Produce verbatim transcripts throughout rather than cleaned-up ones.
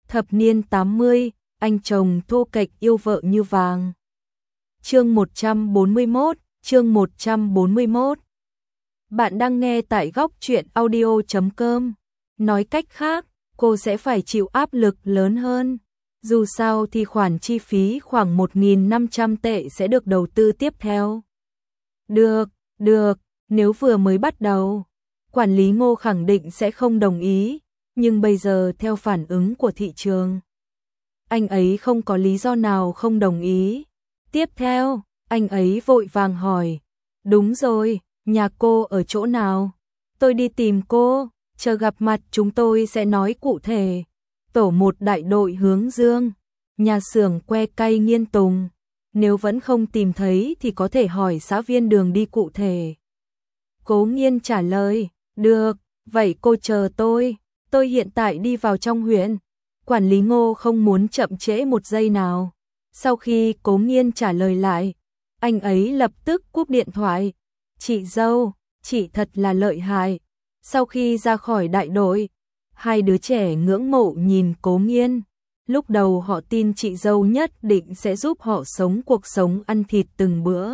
Thập niên tám mươi, anh chồng thô kệch yêu vợ như vàng. Chương một trăm bốn mươi mốt, chương một trăm bốn mươi mốt. Bạn đang nghe tại góc truyện audio chấm com. Nói cách khác, cô sẽ phải chịu áp lực lớn hơn. Dù sao thì khoản chi phí khoảng một nghìn năm trăm tệ sẽ được đầu tư tiếp theo. Được, được, nếu vừa mới bắt đầu, quản lý Ngô khẳng định sẽ không đồng ý, nhưng bây giờ theo phản ứng của thị trường, anh ấy không có lý do nào không đồng ý. Tiếp theo, anh ấy vội vàng hỏi, đúng rồi, nhà cô ở chỗ nào? Tôi đi tìm cô, chờ gặp mặt chúng tôi sẽ nói cụ thể. Tổ một đại đội Hướng Dương, nhà xưởng que cay Nghiên Tùng. Nếu vẫn không tìm thấy thì có thể hỏi xã viên đường đi cụ thể. Cố Nghiên trả lời, được, vậy cô chờ tôi, tôi hiện tại đi vào trong huyện. Quản lý Ngô không muốn chậm trễ một giây nào. Sau khi Cố Nghiên trả lời lại, anh ấy lập tức cúp điện thoại. Chị dâu, chị thật là lợi hại. Sau khi ra khỏi đại đội, hai đứa trẻ ngưỡng mộ nhìn Cố Nghiên. Lúc đầu họ tin chị dâu nhất định sẽ giúp họ sống cuộc sống ăn thịt từng bữa.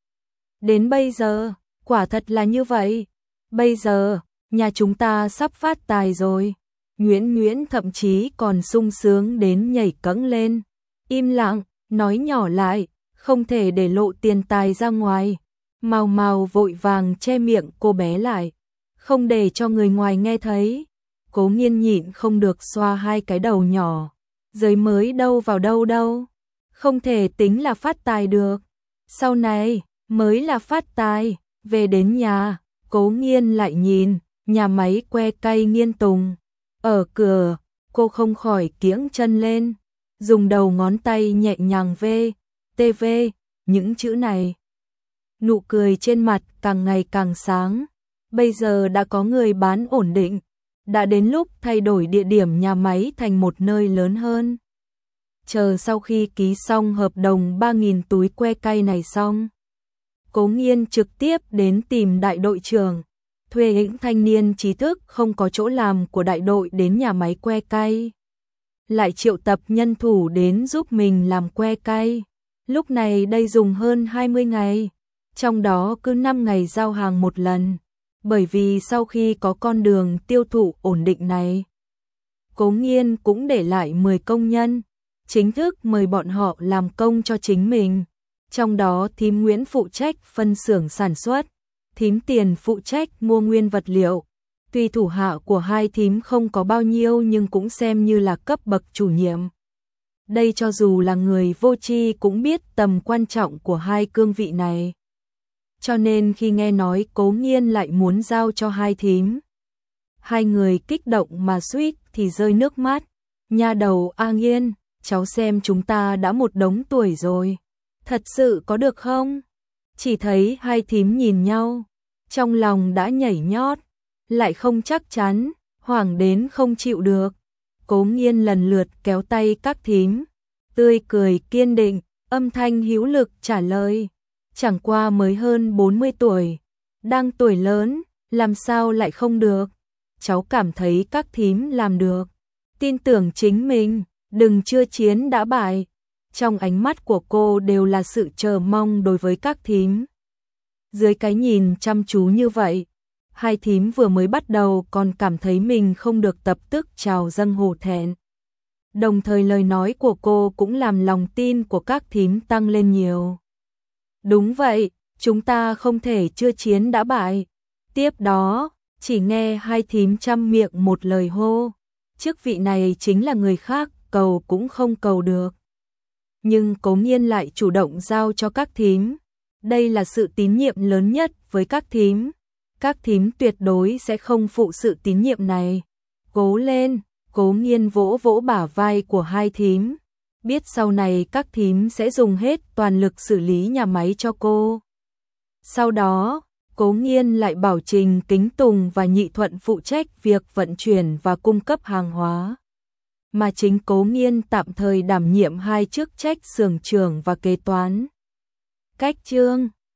Đến bây giờ, quả thật là như vậy. Bây giờ, nhà chúng ta sắp phát tài rồi. Nguyễn Nguyễn thậm chí còn sung sướng đến nhảy cẫng lên. Im lặng, nói nhỏ lại, không thể để lộ tiền tài ra ngoài. Mào Mào vội vàng che miệng cô bé lại, không để cho người ngoài nghe thấy. Cố Nghiên nhịn không được xoa hai cái đầu nhỏ. Giới mới đâu vào đâu đâu, không thể tính là phát tài được. Sau này mới là phát tài. Về đến nhà, Cố Nghiên lại nhìn nhà máy que cay Nghiên Tùng. Ở cửa, cô không khỏi kiễng chân lên, dùng đầu ngón tay nhẹ nhàng vê, tê vê, những chữ này. Nụ cười trên mặt càng ngày càng sáng. Bây giờ đã có người bán ổn định, đã đến lúc thay đổi địa điểm nhà máy thành một nơi lớn hơn. Chờ sau khi ký xong hợp đồng ba nghìn túi que cay này xong, Cố Nghiên trực tiếp đến tìm đại đội trưởng, thuê những thanh niên trí thức không có chỗ làm của đại đội đến nhà máy que cay. Lại triệu tập nhân thủ đến giúp mình làm que cay. Lúc này đây dùng hơn hai mươi ngày, trong đó cứ năm ngày giao hàng một lần. Bởi vì sau khi có con đường tiêu thụ ổn định này, Cố Nghiên cũng để lại mười công nhân, chính thức mời bọn họ làm công cho chính mình. Trong đó thím Nguyễn phụ trách phân xưởng sản xuất, thím Tiền phụ trách mua nguyên vật liệu. Tuy thủ hạ của hai thím không có bao nhiêu nhưng cũng xem như là cấp bậc chủ nhiệm. Đây cho dù là người vô tri cũng biết tầm quan trọng của hai cương vị này. Cho nên khi nghe nói Cố Nghiên lại muốn giao cho hai thím, hai người kích động mà suýt thì rơi nước mắt. Nha đầu A Nghiên, cháu xem chúng ta đã một đống tuổi rồi, thật sự có được không? Chỉ thấy hai thím nhìn nhau, trong lòng đã nhảy nhót, lại không chắc chắn, hoảng đến không chịu được. Cố Nghiên lần lượt kéo tay các thím, tươi cười kiên định, âm thanh hữu lực trả lời, chẳng qua mới hơn bốn mươi tuổi, đang tuổi lớn, làm sao lại không được? Cháu cảm thấy các thím làm được, tin tưởng chính mình, đừng chưa chiến đã bại. Trong ánh mắt của cô đều là sự chờ mong đối với các thím. Dưới cái nhìn chăm chú như vậy, hai thím vừa mới bắt đầu còn cảm thấy mình không được tập tức trào dâng hổ thẹn. Đồng thời lời nói của cô cũng làm lòng tin của các thím tăng lên nhiều. Đúng vậy, chúng ta không thể chưa chiến đã bại. Tiếp đó, chỉ nghe hai thím chăm miệng một lời hô. Chức vị này chính là người khác cầu cũng không cầu được. Nhưng Cố Nghiên lại chủ động giao cho các thím. Đây là sự tín nhiệm lớn nhất với các thím. Các thím tuyệt đối sẽ không phụ sự tín nhiệm này. Cố lên, Cố Nghiên vỗ vỗ bả vai của hai thím. Biết sau này các thím sẽ dùng hết toàn lực xử lý nhà máy cho cô. Sau đó, Cố Nghiên lại bảo Trình Kính Tùng và Nhị Thuận phụ trách việc vận chuyển và cung cấp hàng hóa. Mà chính Cố Nghiên tạm thời đảm nhiệm hai chức trách xưởng trưởng và kế toán. Cách chương